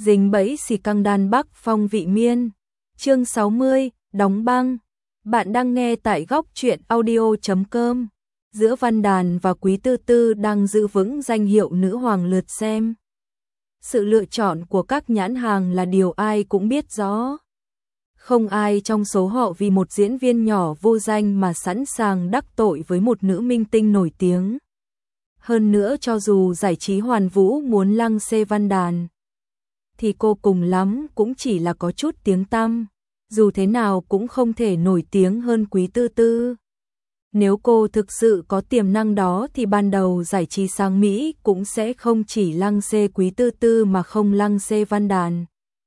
dính bẫy xì căng đan Bắc Phong vị miên. Chương 60, đóng băng. Bạn đang nghe tại góc truyện audio.com. Giữa Văn Đàn và Quý Tư Tư đang giữ vững danh hiệu nữ hoàng lượt xem. Sự lựa chọn của các nhãn hàng là điều ai cũng biết rõ. Không ai trong số họ vì một diễn viên nhỏ vô danh mà sẵn sàng đắc tội với một nữ minh tinh nổi tiếng. Hơn nữa cho dù giải trí Hoàn Vũ muốn lăng xê Văn Đàn, thì cô cùng lắm cũng chỉ là có chút tiếng tăm, dù thế nào cũng không thể nổi tiếng hơn Quý Tư Tư. Nếu cô thực sự có tiềm năng đó thì ban đầu giải trí Sáng Mỹ cũng sẽ không chỉ lăng xê Quý Tư Tư mà không lăng xê Văn Đàn.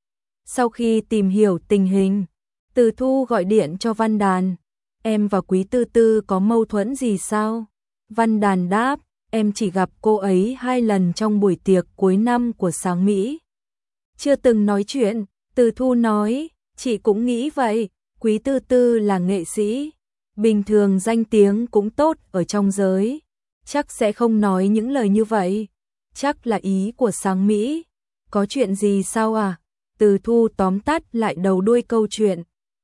Sau khi tìm hiểu tình hình, Từ Thu gọi điện cho Văn Đàn. Em và Quý Tư Tư có mâu thuẫn gì sao? Văn Đàn đáp, em chỉ gặp cô ấy 2 lần trong buổi tiệc cuối năm của Sáng Mỹ. Chưa từng nói chuyện, Từ Thu nói, chị cũng nghĩ vậy, Quý Tư Tư là nghệ sĩ, bình thường danh tiếng cũng tốt ở trong giới, chắc sẽ không nói những lời như vậy, chắc là ý của Sáng Mỹ. Có chuyện gì sao à? Từ Thu tóm tắt lại đầu đuôi câu chuyện,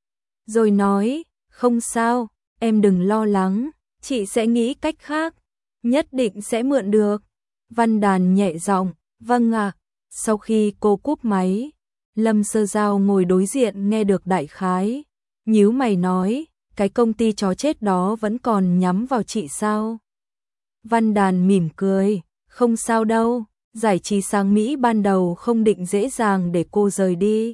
rồi nói, không sao, em đừng lo lắng, chị sẽ nghĩ cách khác, nhất định sẽ mượn được. Văn Đàn nhẹ giọng, vâng ạ. Sau khi cô cúp máy, Lâm Sơ Giao ngồi đối diện nghe được đại khái, nhíu mày nói, cái công ty chó chết đó vẫn còn nhắm vào chị sao? Văn Đàn mỉm cười, không sao đâu, giải trí Sáng Mỹ ban đầu không định dễ dàng để cô rời đi.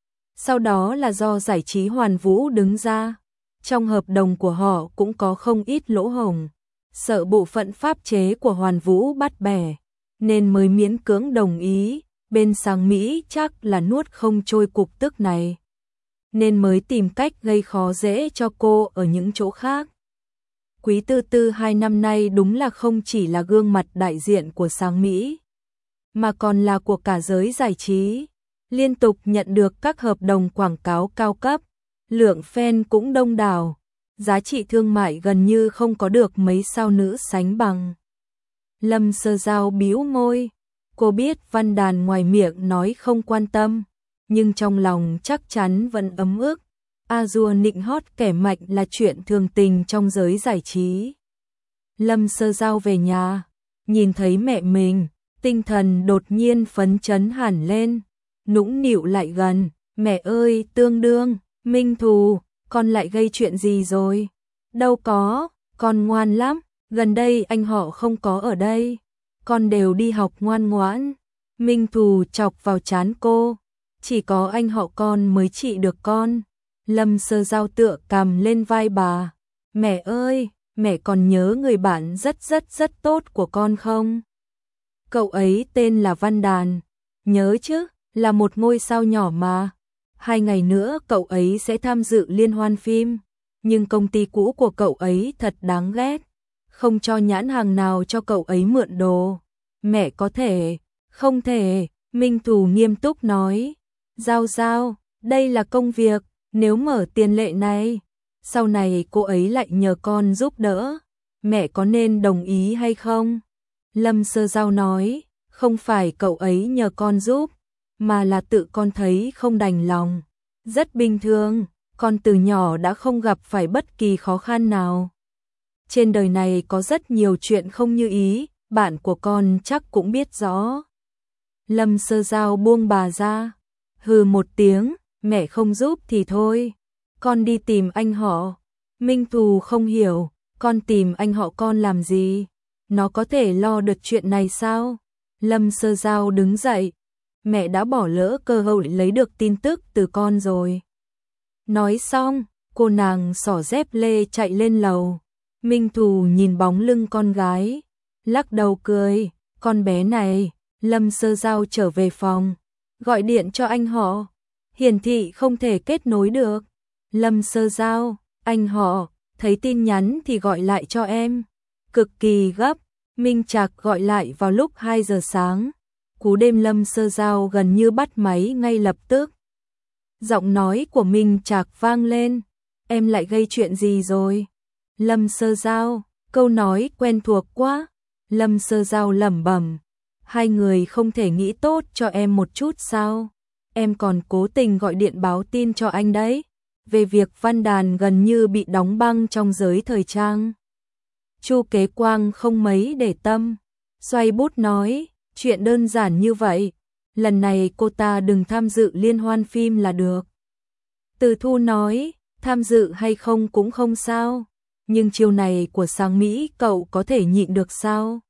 Sau đó là do giải trí Hoàn Vũ đứng ra, trong hợp đồng của họ cũng có không ít lỗ hổng, sợ bộ phận pháp chế của Hoàn Vũ bắt bẻ, nên mới miễn cưỡng đồng ý, bên Sáng Mỹ chắc là nuốt không trôi cục tức này, nên mới tìm cách gây khó dễ cho cô ở những chỗ khác. Quý Tư Tư 2 năm nay đúng là không chỉ là gương mặt đại diện của Sáng Mỹ, mà còn là của cả giới giải trí, liên tục nhận được các hợp đồng quảng cáo cao cấp, lượng fan cũng đông đảo, giá trị thương mại gần như không có được mấy sao nữ sánh bằng. Lâm Sơ Giao bĩu môi, cô biết Văn Đàn ngoài miệng nói không quan tâm, nhưng trong lòng chắc chắn vẫn ấm ức. A-dua nịnh hót kẻ mạnh là chuyện thường tình trong giới giải trí. Lâm Sơ Giao về nhà, nhìn thấy mẹ mình, tinh thần đột nhiên phấn chấn hẳn lên, nũng nịu lại gần, mẹ ơi Tương Đương, Minh Thù, con lại gây chuyện gì rồi? Đâu có, con ngoan lắm, gần đây anh họ không có ở đây, con đều đi học ngoan ngoãn. Minh Thù chọc vào trán cô, chỉ có anh họ con mới trị được con. Lâm Sơ Giao tựa cằm lên vai bà, mẹ ơi, mẹ còn nhớ người bạn rất tốt của con không? Cậu ấy tên là Văn Đàn, nhớ chứ, là một ngôi sao nhỏ mà. 2 ngày nữa cậu ấy sẽ tham dự liên hoan phim, nhưng công ty cũ của cậu ấy thật đáng ghét, không cho nhãn hàng nào cho cậu ấy mượn đồ. Mẹ có thể, không thể, Minh Thù nghiêm túc nói. Giao Giao, đây là công việc, nếu mở tiền lệ này, sau này cô ấy lại nhờ con giúp đỡ, mẹ có nên đồng ý hay không? Lâm Sơ Giao nói, không phải cậu ấy nhờ con giúp, mà là tự con thấy không đành lòng. Rất bình thường, con từ nhỏ đã không gặp phải bất kỳ khó khăn nào. Trên đời này có rất nhiều chuyện không như ý, bạn của con chắc cũng biết rõ. Lâm Sơ Giao buông bà ra, hừ một tiếng, mẹ không giúp thì thôi, con đi tìm anh họ. Minh Thù không hiểu, con tìm anh họ con làm gì? Nó có thể lo được chuyện này sao? Lâm Sơ Giao đứng dậy, mẹ đã bỏ lỡ cơ hội lấy được tin tức từ con rồi. Nói xong, cô nàng xỏ dép lê chạy lên lầu. Minh Thù nhìn bóng lưng con gái, lắc đầu cười, con bé này. Lâm Sơ Giao trở về phòng, gọi điện cho anh họ, hiển thị không thể kết nối được. Lâm Sơ Giao, anh họ, thấy tin nhắn thì gọi lại cho em. Cực kỳ gấp, Minh Trạc gọi lại vào lúc 2 giờ sáng. Cú đêm Lâm Sơ Giao gần như bắt máy ngay lập tức. Giọng nói của Minh Trạc vang lên, em lại gây chuyện gì rồi? Lâm Sơ Giao, câu nói quen thuộc quá. Lâm Sơ Giao lẩm bẩm, hai người không thể nghĩ tốt cho em một chút sao? Em còn cố tình gọi điện báo tin cho anh đấy, về việc Văn Đàn gần như bị đóng băng trong giới thời trang. Chu Kế Quang không mấy để tâm, xoay bút nói, chuyện đơn giản như vậy, lần này cô ta đừng tham dự liên hoan phim là được. Từ Thu nói, tham dự hay không cũng không sao, nhưng chiêu này của Sáng Mỹ cậu có thể nhịn được sao?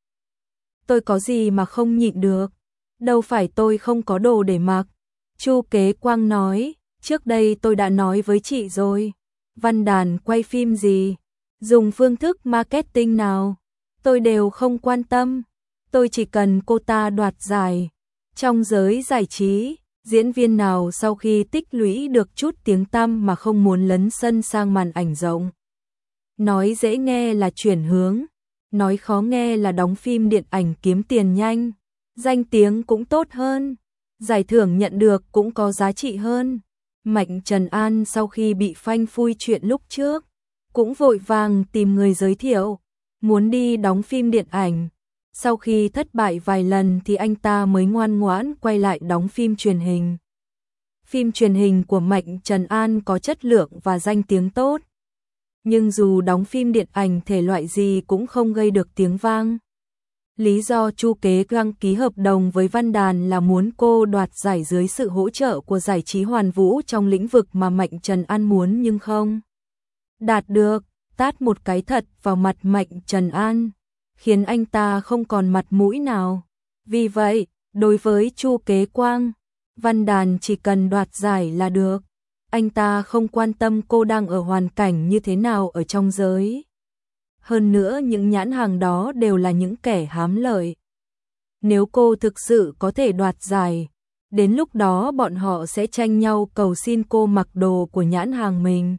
Tôi có gì mà không nhịn được, đâu phải tôi không có đồ để mặc. Chu Kế Quang nói, trước đây tôi đã nói với chị rồi, Văn Đàn quay phim gì, dùng phương thức marketing nào, tôi đều không quan tâm, tôi chỉ cần cô ta đoạt giải. Trong giới giải trí, diễn viên nào sau khi tích lũy được chút tiếng tăm mà không muốn lấn sân sang màn ảnh rộng? Nói dễ nghe là chuyển hướng, nói khó nghe là đóng phim điện ảnh kiếm tiền nhanh, danh tiếng cũng tốt hơn, giải thưởng nhận được cũng có giá trị hơn. Mạnh Trần An sau khi bị phanh phui chuyện lúc trước, cũng vội vàng tìm người giới thiệu, muốn đi đóng phim điện ảnh. Sau khi thất bại vài lần thì anh ta mới ngoan ngoãn quay lại đóng phim truyền hình. Phim truyền hình của Mạnh Trần An có chất lượng và danh tiếng tốt. Nhưng dù đóng phim điện ảnh thể loại gì cũng không gây được tiếng vang. Lý do Chu Kế Quang ký hợp đồng với Văn Đàn là muốn cô đoạt giải dưới sự hỗ trợ của giải trí Hoàn Vũ trong lĩnh vực mà Mạnh Trần An muốn nhưng không đạt được, tát một cái thật vào mặt Mạnh Trần An, khiến anh ta không còn mặt mũi nào. Vì vậy, đối với Chu Kế Quang, Văn Đàn chỉ cần đoạt giải là được. Anh ta không quan tâm cô đang ở hoàn cảnh như thế nào ở trong giới. Hơn nữa những nhãn hàng đó đều là những kẻ hám lợi. Nếu cô thực sự có thể đoạt giải, đến lúc đó bọn họ sẽ tranh nhau cầu xin cô mặc đồ của nhãn hàng mình.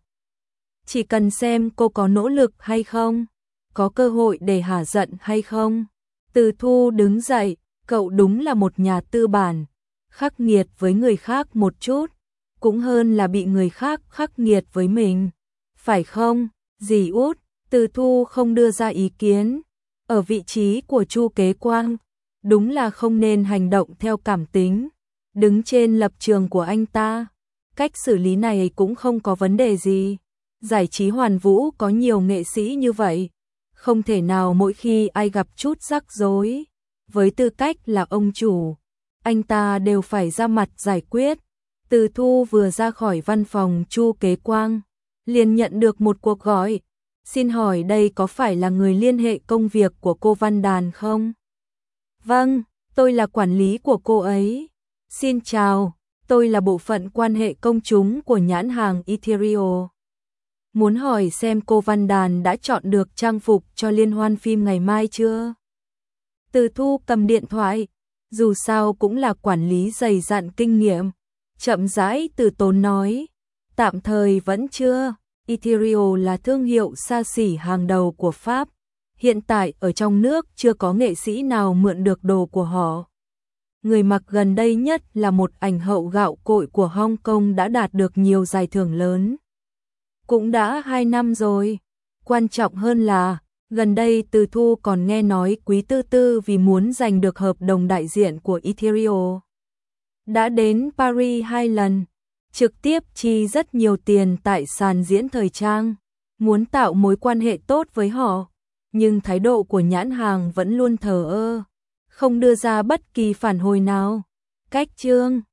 Chỉ cần xem cô có nỗ lực hay không, có cơ hội để hả giận hay không. Từ Thu đứng dậy, cậu đúng là một nhà tư bản, khắc nghiệt với người khác một chút, cũng hơn là bị người khác khắc nghiệt với mình. Phải không, dì Út? Từ Thu không đưa ra ý kiến. Ở vị trí của Chu Kế Quang, đúng là không nên hành động theo cảm tính. Đứng trên lập trường của anh ta, cách xử lý này cũng không có vấn đề gì. Giải trí Hoàn Vũ có nhiều nghệ sĩ như vậy, không thể nào mỗi khi ai gặp chút rắc rối, với tư cách là ông chủ, anh ta đều phải ra mặt giải quyết. Từ Thu vừa ra khỏi văn phòng Chu Kế Quang, liền nhận được một cuộc gọi. Xin hỏi đây có phải là người liên hệ công việc của cô Văn Đàn không? Vâng, tôi là quản lý của cô ấy. Xin chào, tôi là bộ phận quan hệ công chúng của nhãn hàng Ethereal. Muốn hỏi xem cô Văn Đàn đã chọn được trang phục cho liên hoan phim ngày mai chưa? Từ Thu cầm điện thoại, dù sao cũng là quản lý dày dặn kinh nghiệm, chậm rãi từ tốn nói, tạm thời vẫn chưa. Ethereal là thương hiệu xa xỉ hàng đầu của Pháp, hiện tại ở trong nước chưa có nghệ sĩ nào mượn được đồ của họ. Người mặc gần đây nhất là một ảnh hậu gạo cội của Hong Kong đã đạt được nhiều giải thưởng lớn. Cũng đã 2 năm rồi. Quan trọng hơn là, gần đây Từ Thu còn nghe nói Quý Tư Tư vì muốn giành được hợp đồng đại diện của Ethereal, đã đến Paris 2 lần, trực tiếp chi rất nhiều tiền tại sàn diễn thời trang, muốn tạo mối quan hệ tốt với họ. Nhưng thái độ của nhãn hàng vẫn luôn thờ ơ, không đưa ra bất kỳ phản hồi nào. Cách chương